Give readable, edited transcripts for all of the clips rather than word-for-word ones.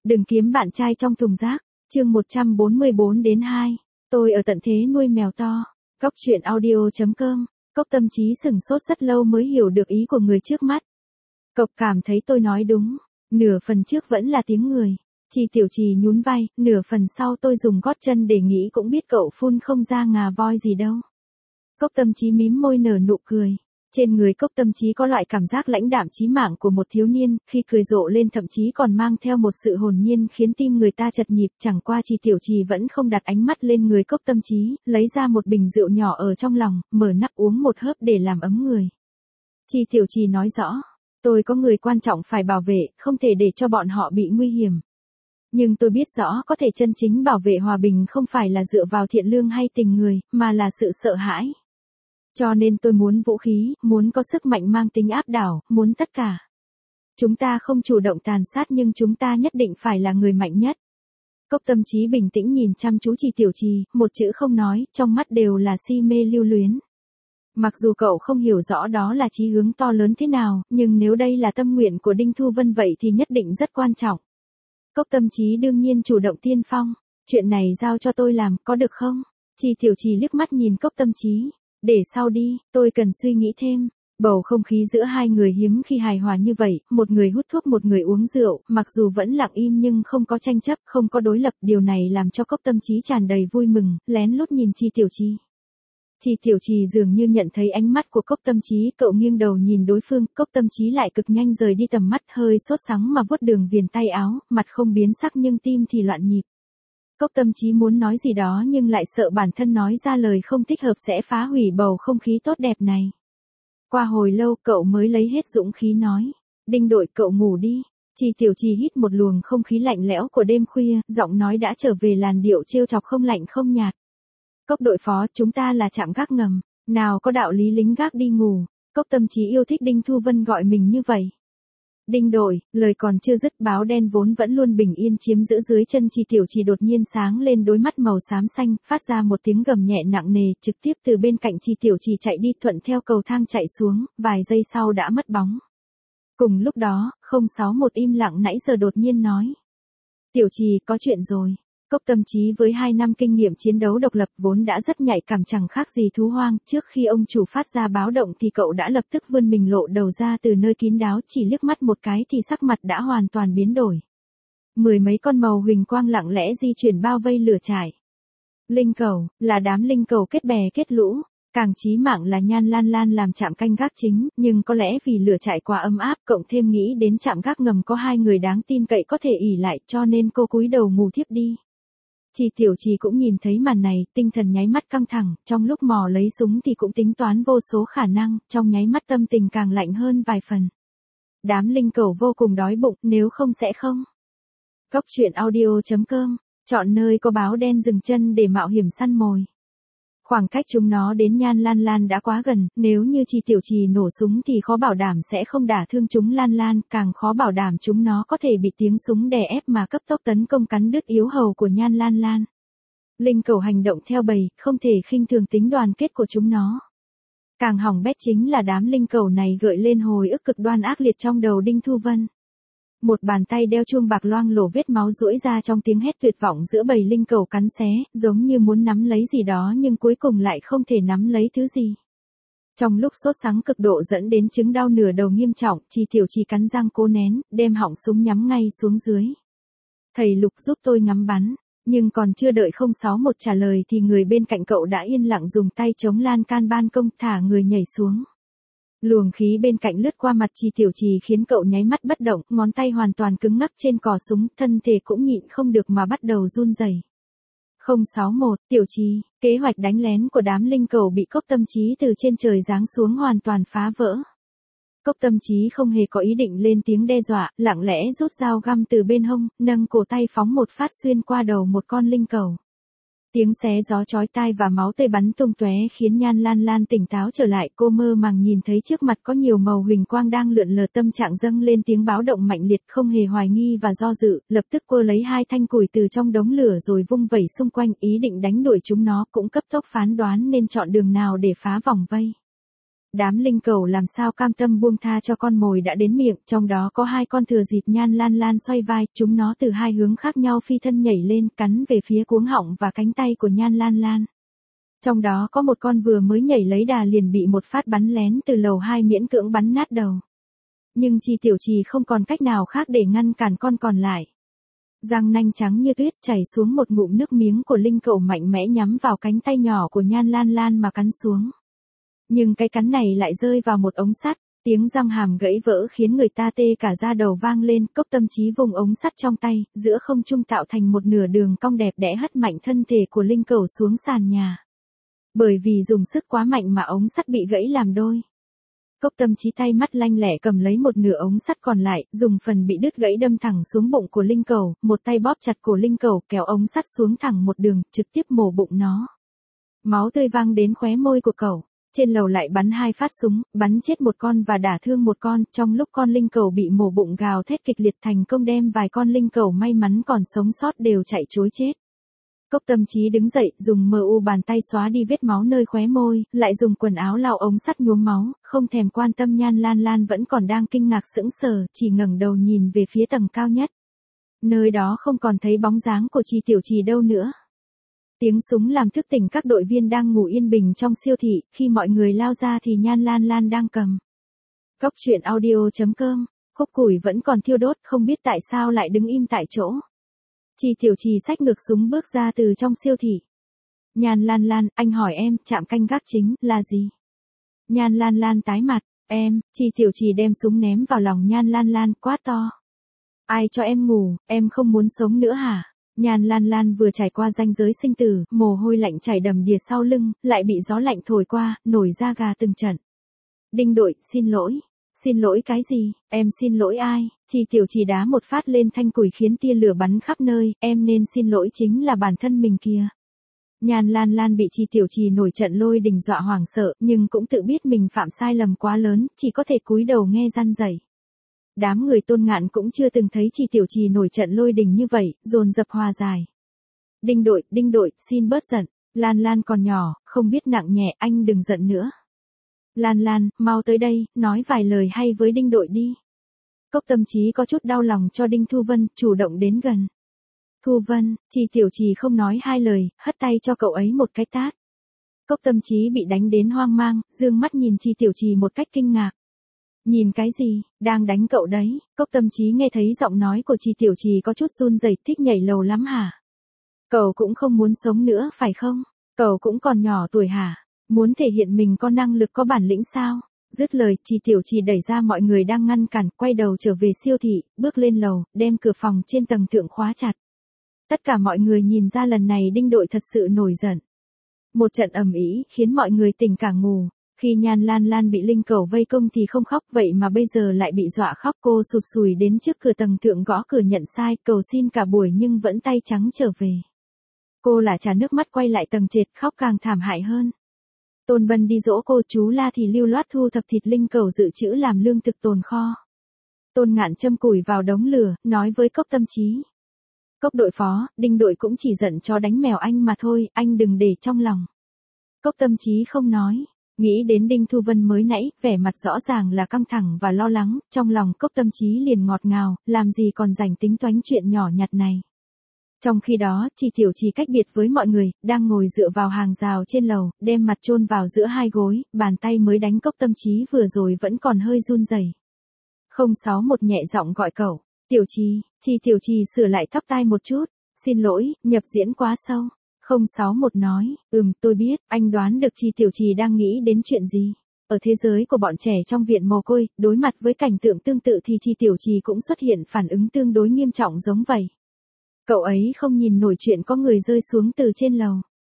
Đừng kiếm bạn trai trong thùng rác. Chương 144-2. Tôi ở tận thế nuôi mèo to. Cốc truyện audio.com. Cốc tâm trí sửng sốt rất lâu mới hiểu được ý của người trước mắt. Cậu cảm thấy tôi nói đúng. Nửa phần trước vẫn là tiếng người. Chi Tiểu Trì nhún vai, nửa phần sau tôi dùng gót chân để nghĩ cũng biết cậu phun không ra ngà voi gì đâu. Cốc tâm trí mím môi nở nụ cười. Trên người Cốc tâm trí có loại cảm giác lãnh đạm chí mạng của một thiếu niên, khi cười rộ lên thậm chí còn mang theo một sự hồn nhiên khiến tim người ta chật nhịp. Chẳng qua Chi Tiểu Trì vẫn không đặt ánh mắt lên người Cốc tâm trí, lấy ra một bình rượu nhỏ ở trong lòng, mở nắp uống một hớp để làm ấm người. Chi Tiểu Trì nói rõ, tôi có người quan trọng phải bảo vệ, không thể để cho bọn họ bị nguy hiểm. Nhưng tôi biết rõ có thể chân chính bảo vệ hòa bình không phải là dựa vào thiện lương hay tình người, mà là sự sợ hãi. Cho nên tôi muốn vũ khí, muốn có sức mạnh mang tính áp đảo, muốn tất cả. Chúng ta không chủ động tàn sát nhưng chúng ta nhất định phải là người mạnh nhất. Cốc tâm trí bình tĩnh nhìn chăm chú Chi Tiểu Trì, một chữ không nói, trong mắt đều là si mê lưu luyến. Mặc dù cậu không hiểu rõ đó là chí hướng to lớn thế nào, nhưng nếu đây là tâm nguyện của Đinh Thu Vân vậy thì nhất định rất quan trọng. Cốc tâm trí đương nhiên chủ động tiên phong. Chuyện này giao cho tôi làm, có được không? Chi Tiểu Trì liếc mắt nhìn Cốc tâm trí. Để sau đi, tôi cần suy nghĩ thêm. Bầu không khí giữa hai người hiếm khi hài hòa như vậy, một người hút thuốc một người uống rượu, mặc dù vẫn lặng im nhưng không có tranh chấp, không có đối lập, điều này làm cho Cốc tâm trí tràn đầy vui mừng, lén lút nhìn Chi Tiểu Trì. Chi Tiểu Trì dường như nhận thấy ánh mắt của Cốc tâm trí, cậu nghiêng đầu nhìn đối phương, Cốc tâm trí lại cực nhanh rời đi tầm mắt, hơi sốt sắng mà vuốt đường viền tay áo, mặt không biến sắc nhưng tim thì loạn nhịp. Cốc tâm trí muốn nói gì đó nhưng lại sợ bản thân nói ra lời không thích hợp sẽ phá hủy bầu không khí tốt đẹp này. Qua hồi lâu cậu mới lấy hết dũng khí nói. Đinh đội, cậu ngủ đi. Chi Tiểu Trì hít một luồng không khí lạnh lẽo của đêm khuya, giọng nói đã trở về làn điệu trêu chọc không lạnh không nhạt. Cốc đội phó, chúng ta là trạm gác ngầm. Nào có đạo lý lính gác đi ngủ. Cốc tâm trí yêu thích Đinh Thu Vân gọi mình như vậy. Đinh đội, lời còn chưa dứt, báo đen vốn vẫn luôn bình yên chiếm giữ dưới chân Chi Tiểu Trì đột nhiên sáng lên, đôi mắt màu xám xanh, phát ra một tiếng gầm nhẹ nặng nề, trực tiếp từ bên cạnh Chi Tiểu Trì chạy đi, thuận theo cầu thang chạy xuống, vài giây sau đã mất bóng. Cùng lúc đó, 061 im lặng nãy giờ đột nhiên nói. Tiểu Trì, có chuyện rồi. Cốc tâm trí với 2 năm kinh nghiệm chiến đấu độc lập vốn đã rất nhạy cảm, chẳng khác gì thú hoang, trước khi ông chủ phát ra báo động thì cậu đã lập tức vươn mình lộ đầu ra từ nơi kín đáo, chỉ liếc mắt một cái thì sắc mặt đã hoàn toàn biến đổi. 10 mấy con màu huỳnh quang lặng lẽ di chuyển bao vây lửa trại. Linh cầu, là đám linh cầu kết bè kết lũ, càng chí mạng là Nhan Lan Lan làm trạm canh gác chính, nhưng có lẽ vì lửa trại quá ấm áp, cộng thêm nghĩ đến trạm gác ngầm có 2 người đáng tin cậy có thể ỷ lại, cho nên cô cúi đầu ngủ thiếp đi. Chi Tiểu Trì cũng nhìn thấy màn này, tinh thần nháy mắt căng thẳng, trong lúc mò lấy súng thì cũng tính toán vô số khả năng, trong nháy mắt tâm tình càng lạnh hơn vài phần. Đám linh cầu vô cùng đói bụng, nếu không sẽ không. Cốc truyện audio.com, chọn nơi có báo đen dừng chân để mạo hiểm săn mồi. Khoảng cách chúng nó đến Nhan Lan Lan đã quá gần, nếu như Chi Tiểu Trì nổ súng thì khó bảo đảm sẽ không đả thương chúng Lan Lan, càng khó bảo đảm chúng nó có thể bị tiếng súng đè ép mà cấp tốc tấn công cắn đứt yếu hầu của Nhan Lan Lan. Linh cầu hành động theo bầy, không thể khinh thường tính đoàn kết của chúng nó. Càng hỏng bét chính là đám linh cầu này gợi lên hồi ức cực đoan ác liệt trong đầu Đinh Thu Vân. Một bàn tay đeo chuông bạc loang lổ vết máu duỗi ra trong tiếng hét tuyệt vọng giữa bầy linh cầu cắn xé, giống như muốn nắm lấy gì đó nhưng cuối cùng lại không thể nắm lấy thứ gì. Trong lúc sốt sắng cực độ dẫn đến chứng đau nửa đầu nghiêm trọng, Chi Tiểu Trì cắn răng cố nén, đem họng súng nhắm ngay xuống dưới. Thầy Lục giúp tôi ngắm bắn, nhưng còn chưa đợi 061 trả lời thì người bên cạnh cậu đã yên lặng dùng tay chống lan can ban công thả người nhảy xuống. Luồng khí bên cạnh lướt qua mặt Chi Tiểu Trì khiến cậu nháy mắt bất động, ngón tay hoàn toàn cứng ngắc trên cò súng, thân thể cũng nhịn không được mà bắt đầu run rẩy. 061, Tiểu Trì, kế hoạch đánh lén của đám linh cầu bị Cốc tâm trí từ trên trời giáng xuống hoàn toàn phá vỡ. Cốc tâm trí không hề có ý định lên tiếng đe dọa, lặng lẽ rút dao găm từ bên hông, nâng cổ tay phóng một phát xuyên qua đầu một con linh cầu. Tiếng xé gió chói tai và máu tươi bắn tung tóe khiến Nhan Lan Lan tỉnh táo trở lại, cô mơ màng nhìn thấy trước mặt có nhiều màu huỳnh quang đang lượn lờ, tâm trạng dâng lên tiếng báo động mạnh liệt, không hề hoài nghi và do dự, lập tức cô lấy 2 thanh củi từ trong đống lửa rồi vung vẩy xung quanh, ý định đánh đuổi chúng nó, cũng cấp tốc phán đoán nên chọn đường nào để phá vòng vây. Đám linh cẩu làm sao cam tâm buông tha cho con mồi đã đến miệng, trong đó có 2 con thừa dịp Nhan Lan Lan xoay vai, chúng nó từ 2 hướng khác nhau phi thân nhảy lên, cắn về phía cuống họng và cánh tay của Nhan Lan Lan. Trong đó có một con vừa mới nhảy lấy đà liền bị một phát bắn lén từ lầu 2 miễn cưỡng bắn nát đầu. Nhưng Chi Tiểu Trì không còn cách nào khác để ngăn cản con còn lại. Răng nanh trắng như tuyết chảy xuống một ngụm nước miếng của linh cẩu mạnh mẽ nhắm vào cánh tay nhỏ của Nhan Lan Lan mà cắn xuống. Nhưng cái cắn này lại rơi vào một ống sắt, tiếng răng hàm gãy vỡ khiến người ta tê cả da đầu vang lên, Cốc Tâm Chí vùng ống sắt trong tay, giữa không trung tạo thành một nửa đường cong đẹp đẽ hất mạnh thân thể của linh cẩu xuống sàn nhà. Bởi vì dùng sức quá mạnh mà ống sắt bị gãy làm đôi. Cốc Tâm Chí tay mắt lanh lẹ cầm lấy một nửa ống sắt còn lại, dùng phần bị đứt gãy đâm thẳng xuống bụng của linh cẩu, một tay bóp chặt cổ linh cẩu kéo ống sắt xuống thẳng một đường, trực tiếp mổ bụng nó. Máu tươi văng đến khóe môi của cẩu. Trên lầu lại bắn 2 phát súng, bắn chết một con và đả thương một con, trong lúc con linh cẩu bị mổ bụng gào thét kịch liệt thành công đem vài con linh cẩu may mắn còn sống sót đều chạy trối chết. Cốc Tâm Chí đứng dậy, dùng MU bàn tay xóa đi vết máu nơi khóe môi, lại dùng quần áo lau ống sắt nhuốm máu, không thèm quan tâm Nhan Lan Lan vẫn còn đang kinh ngạc sững sờ, chỉ ngẩng đầu nhìn về phía tầng cao nhất. Nơi đó không còn thấy bóng dáng của Chi Tiểu Trì đâu nữa. Tiếng súng làm thức tỉnh các đội viên đang ngủ yên bình trong siêu thị, khi mọi người lao ra thì Nhan Lan Lan đang cầm. Cốc truyện audio.com, khúc củi vẫn còn thiêu đốt, không biết tại sao lại đứng im tại chỗ. Chi Tiểu Trì xách ngược súng bước ra từ trong siêu thị. Nhan Lan Lan, anh hỏi em, trạm canh gác chính, là gì? Nhan Lan Lan tái mặt, em, Chi Tiểu Trì đem súng ném vào lòng Nhan Lan Lan, quát to. Ai cho em ngủ, em không muốn sống nữa hả? Nhan Lan Lan vừa trải qua ranh giới sinh tử, mồ hôi lạnh chảy đầm đìa sau lưng, lại bị gió lạnh thổi qua, nổi da gà từng trận. Đinh đội, xin lỗi. Xin lỗi cái gì, em xin lỗi ai? Chi Tiểu Trì đá một phát lên thanh củi khiến tia lửa bắn khắp nơi, em nên xin lỗi chính là bản thân mình kìa. Nhan Lan Lan bị Chi Tiểu Trì nổi trận lôi đình dọa hoảng sợ, nhưng cũng tự biết mình phạm sai lầm quá lớn, chỉ có thể cúi đầu nghe răn rẩy. Đám người Tôn Ngạn cũng chưa từng thấy Chi Tiểu Trì nổi trận lôi đình như vậy, dồn dập hòa giải. Đinh đội, xin bớt giận, Lan Lan còn nhỏ, không biết nặng nhẹ, anh đừng giận nữa. Lan Lan, mau tới đây, nói vài lời hay với Đinh đội đi. Cốc Tâm Chí có chút đau lòng cho Đinh Thu Vân, chủ động đến gần. Thu Vân, Chi Tiểu Trì không nói 2 lời, hất tay cho cậu ấy một cái tát. Cốc Tâm Chí bị đánh đến hoang mang, dương mắt nhìn Chi Tiểu Trì một cách kinh ngạc. Nhìn cái gì, đang đánh cậu đấy? Cốc Tâm Chí nghe thấy giọng nói của Chi Tiểu Trì có chút run rẩy, thích nhảy lầu lắm hả? Cậu cũng không muốn sống nữa phải không? Cậu cũng còn nhỏ tuổi hả? Muốn thể hiện mình có năng lực có bản lĩnh sao? Dứt lời, Chi Tiểu Trì đẩy ra mọi người đang ngăn cản, quay đầu trở về siêu thị, bước lên lầu, đem cửa phòng trên tầng thượng khóa chặt. Tất cả mọi người nhìn ra lần này Đinh đội thật sự nổi giận. Một trận ầm ĩ khiến mọi người tỉnh cả ngủ. Khi Nhan Lan Lan bị linh cẩu vây công thì không khóc, vậy mà bây giờ lại bị dọa khóc. Cô sụt sùi đến trước cửa tầng thượng gõ cửa nhận sai, cầu xin cả buổi nhưng vẫn tay trắng trở về. Cô lả trà nước mắt quay lại tầng trệt, khóc càng thảm hại hơn. Tôn Bân đi dỗ cô, chú La thì lưu loát thu thập thịt linh cẩu dự trữ làm lương thực tồn kho. Tôn Ngạn châm củi vào đống lửa, nói với Cốc Tâm Chí. Cốc đội phó, Đinh đội cũng chỉ giận chó đánh mèo anh mà thôi, anh đừng để trong lòng. Cốc Tâm Chí không nói. Nghĩ đến Đinh Thu Vân mới nãy, vẻ mặt rõ ràng là căng thẳng và lo lắng, trong lòng Cốc Tâm Chí liền ngọt ngào, làm gì còn rảnh tính toán chuyện nhỏ nhặt này. Trong khi đó, Chi Tiểu Trì cách biệt với mọi người, đang ngồi dựa vào hàng rào trên lầu, đem mặt chôn vào giữa 2 gối, bàn tay mới đánh Cốc Tâm Chí vừa rồi vẫn còn hơi run rẩy. 061 nhẹ giọng gọi cậu, Tiểu Trì, Chi Tiểu Trì sửa lại tóc tai một chút, xin lỗi, nhập diễn quá sâu. 061 nói, tôi biết, anh đoán được Chi Tiểu Trì đang nghĩ đến chuyện gì. Ở thế giới của bọn trẻ trong viện mồ côi, đối mặt với cảnh tượng tương tự thì Chi Tiểu Trì cũng xuất hiện phản ứng tương đối nghiêm trọng giống vậy. Cậu ấy không nhìn nổi chuyện có người rơi xuống từ trên lầu.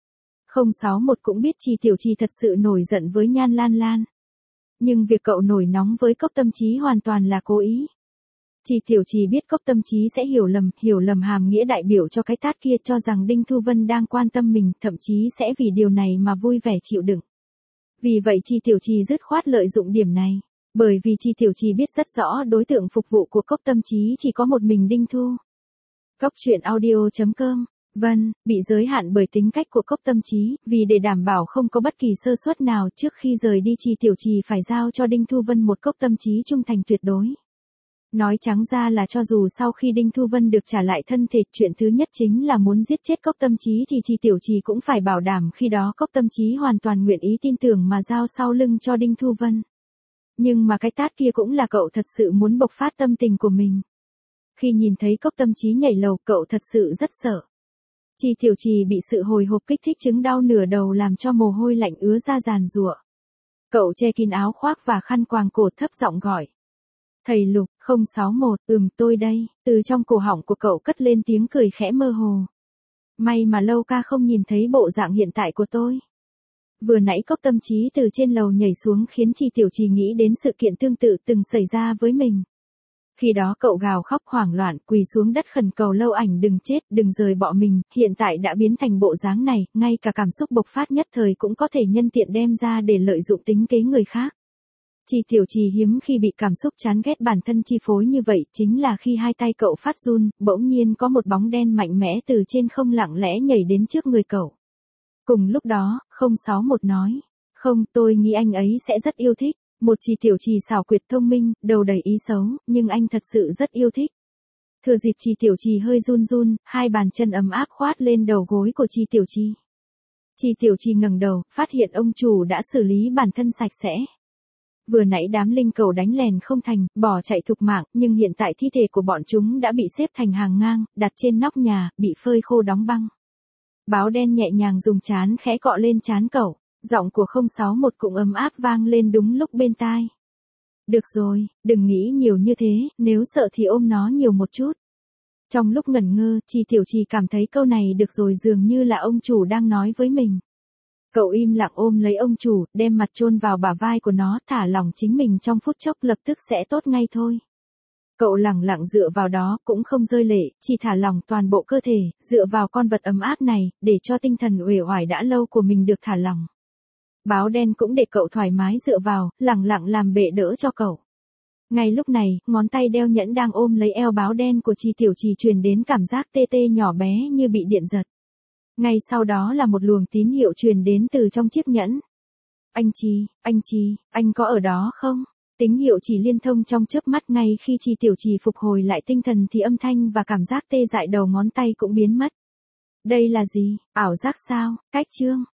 061 cũng biết Chi Tiểu Trì thật sự nổi giận với Nhan Lan Lan. Nhưng việc cậu nổi nóng với Cốc Tâm Chí hoàn toàn là cố ý. Chi Tiểu Trì biết Cốc Tâm Chí sẽ hiểu lầm hàm nghĩa đại biểu cho cái tát kia, cho rằng Đinh Thu Vân đang quan tâm mình, thậm chí sẽ vì điều này mà vui vẻ chịu đựng. Vì vậy Chi Tiểu Trì dứt khoát lợi dụng điểm này. Bởi vì Chi Tiểu Trì biết rất rõ đối tượng phục vụ của Cốc Tâm Chí chỉ có một mình Đinh Thu. Cốc truyện audio.com Vân, bị giới hạn bởi tính cách của Cốc Tâm Chí, vì để đảm bảo không có bất kỳ sơ suất nào trước khi rời đi Trì Tiểu Trì phải giao cho Đinh Thu Vân một Cốc Tâm Chí trung thành tuyệt đối. Nói trắng ra là cho dù sau khi Đinh Thu Vân được trả lại thân thể, chuyện thứ nhất chính là muốn giết chết Cốc Tâm Chí thì Trì Tiểu Trì cũng phải bảo đảm khi đó Cốc Tâm Chí hoàn toàn nguyện ý tin tưởng mà giao sau lưng cho Đinh Thu Vân. Nhưng mà cái tát kia cũng là cậu thật sự muốn bộc phát tâm tình của mình. Khi nhìn thấy Cốc Tâm Chí nhảy lầu, cậu thật sự rất sợ. Trì Tiểu Trì bị sự hồi hộp kích thích chứng đau nửa đầu làm cho mồ hôi lạnh ứa ra giàn giụa. Cậu che kín áo khoác và khăn quàng cổ, thấp giọng gọi. Thầy Lục, 061, tôi đây. Từ trong cổ họng của cậu cất lên tiếng cười khẽ mơ hồ. May mà Lâu ca không nhìn thấy bộ dạng hiện tại của tôi. Vừa nãy Cốc Tâm Chí từ trên lầu nhảy xuống khiến Trì Tiểu Trì nghĩ đến sự kiện tương tự từng xảy ra với mình. Khi đó cậu gào khóc hoảng loạn, quỳ xuống đất khẩn cầu Lâu Ảnh đừng chết, đừng rời bỏ mình, hiện tại đã biến thành bộ dáng này, ngay cả cảm xúc bộc phát nhất thời cũng có thể nhân tiện đem ra để lợi dụng tính kế người khác. Trì Tiểu Trì hiếm khi bị cảm xúc chán ghét bản thân chi phối như vậy, chính là khi hai tay cậu phát run, bỗng nhiên có một bóng đen mạnh mẽ từ trên không lặng lẽ nhảy đến trước người cậu. Cùng lúc đó, 061 nói, không, tôi nghĩ anh ấy sẽ rất yêu thích. Một Trì Tiểu Trì xảo quyệt thông minh, đầu đầy ý xấu, nhưng anh thật sự rất yêu thích. Thừa dịp Trì Tiểu Trì hơi run run, hai bàn chân ấm áp khoát lên đầu gối của Trì Tiểu Trì. Trì Tiểu Trì ngẩng đầu, phát hiện ông chủ đã xử lý bản thân sạch sẽ. Vừa nãy đám linh cầu đánh lèn không thành, bỏ chạy thục mạng, nhưng hiện tại thi thể của bọn chúng đã bị xếp thành hàng ngang, đặt trên nóc nhà, bị phơi khô đóng băng. Báo đen nhẹ nhàng dùng trán khẽ cọ lên trán cậu. Giọng của 061 cũng ấm áp vang lên đúng lúc bên tai. Được rồi, đừng nghĩ nhiều như thế, nếu sợ thì ôm nó nhiều một chút. Trong lúc ngẩn ngơ, Trì Tiểu Trì cảm thấy câu này được rồi dường như là ông chủ đang nói với mình. Cậu im lặng ôm lấy ông chủ, đem mặt chôn vào bả vai của nó, thả lỏng chính mình trong phút chốc lập tức sẽ tốt ngay thôi. Cậu lẳng lặng dựa vào đó, cũng không rơi lệ, chỉ thả lỏng toàn bộ cơ thể, dựa vào con vật ấm áp này, để cho tinh thần uể oải đã lâu của mình được thả lỏng. Báo đen cũng để cậu thoải mái dựa vào, lẳng lặng làm bệ đỡ cho cậu. Ngay lúc này, ngón tay đeo nhẫn đang ôm lấy eo báo đen của Trì Tiểu Trì truyền đến cảm giác tê tê nhỏ bé như bị điện giật. Ngay sau đó là một luồng tín hiệu truyền đến từ trong chiếc nhẫn. Anh Trì, anh có ở đó không? Tín hiệu chỉ liên thông trong chớp mắt, ngay khi Trì Tiểu Trì phục hồi lại tinh thần thì âm thanh và cảm giác tê dại đầu ngón tay cũng biến mất. Đây là gì? Ảo giác sao? Cách chương